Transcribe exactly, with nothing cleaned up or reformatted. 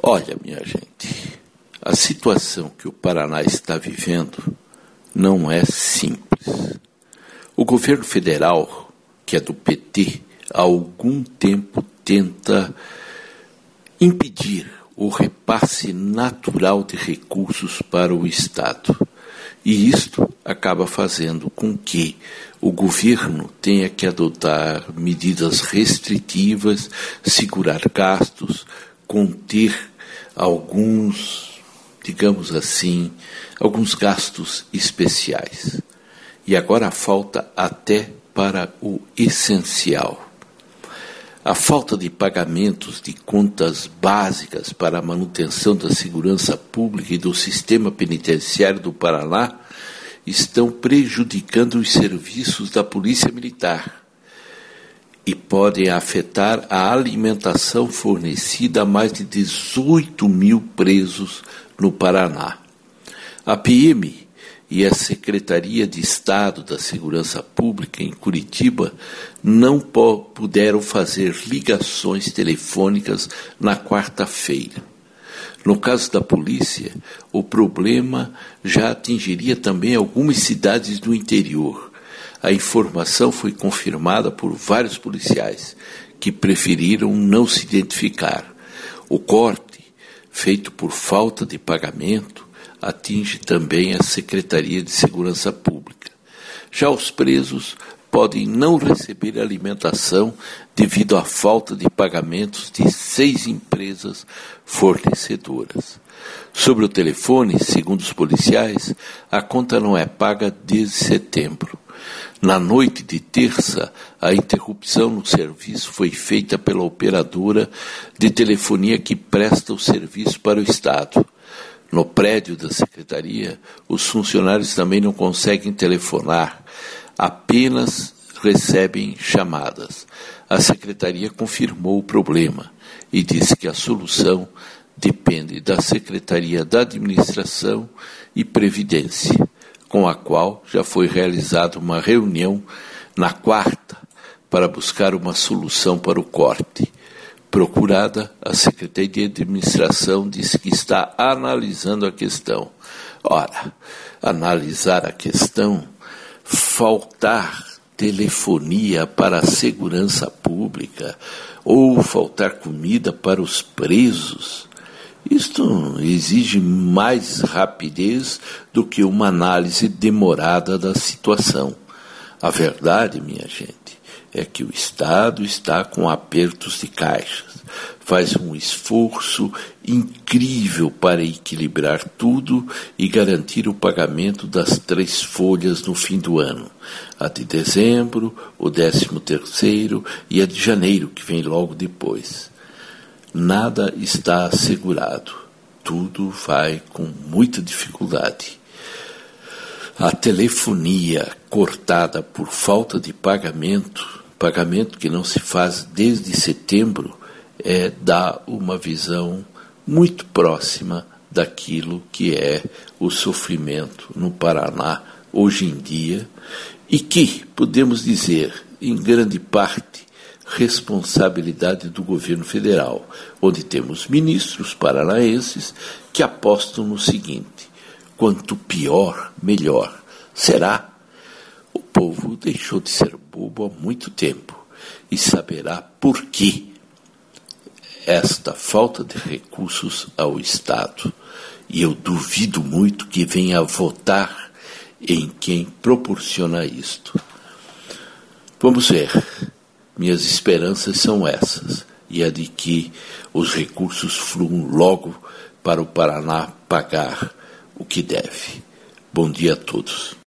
Olha, minha gente, a situação que o Paraná está vivendo não é simples. O governo federal, que é do P T, há algum tempo tenta impedir o repasse natural de recursos para o Estado. E isto acaba fazendo com que o governo tenha que adotar medidas restritivas, segurar gastos, conter alguns, digamos assim, alguns gastos especiais. E agora falta até para o essencial. A falta de pagamentos de contas básicas para a manutenção da segurança pública e do sistema penitenciário do Paraná estão prejudicando os serviços da Polícia Militar e podem afetar a alimentação fornecida a mais de dezoito mil presos no Paraná. A P M e a Secretaria de Estado da Segurança Pública em Curitiba não puderam fazer ligações telefônicas na quarta-feira. No caso da polícia, o problema já atingiria também algumas cidades do interior. A informação foi confirmada por vários policiais, que preferiram não se identificar. O corte, feito por falta de pagamento, atinge também a Secretaria de Segurança Pública. Já os presos podem não receber alimentação devido à falta de pagamentos de seis empresas fornecedoras. Sobre o telefone, segundo os policiais, a conta não é paga desde setembro. Na noite de terça, a interrupção no serviço foi feita pela operadora de telefonia que presta o serviço para o Estado. No prédio da Secretaria, os funcionários também não conseguem telefonar, apenas recebem chamadas. A Secretaria confirmou o problema e disse que a solução depende da Secretaria da Administração e Previdência, com a qual já foi realizada uma reunião na quarta para buscar uma solução para o corte. Procurada, a Secretaria de Administração disse que está analisando a questão. Ora, analisar a questão, faltar telefonia para a segurança pública ou faltar comida para os presos, isto exige mais rapidez do que uma análise demorada da situação. A verdade, minha gente, é que o Estado está com apertos de caixas, faz um esforço incrível para equilibrar tudo e garantir o pagamento das três folhas no fim do ano, a de dezembro, o décimo terceiro e a de janeiro, que vem logo depois. Nada está assegurado, tudo vai com muita dificuldade. A telefonia cortada por falta de pagamento, pagamento que não se faz desde setembro, é, dá uma visão muito próxima daquilo que é o sofrimento no Paraná hoje em dia e que, podemos dizer, em grande parte, responsabilidade do governo federal, onde temos ministros paranaenses que apostam no seguinte: quanto pior, melhor. Será? O povo deixou de ser bobo há muito tempo e saberá por que esta falta de recursos ao Estado. E eu duvido muito que venha a votar em quem proporciona isto. Vamos ver. Minhas esperanças são essas, e a de que os recursos fluam logo para o Paraná pagar o que deve. Bom dia a todos.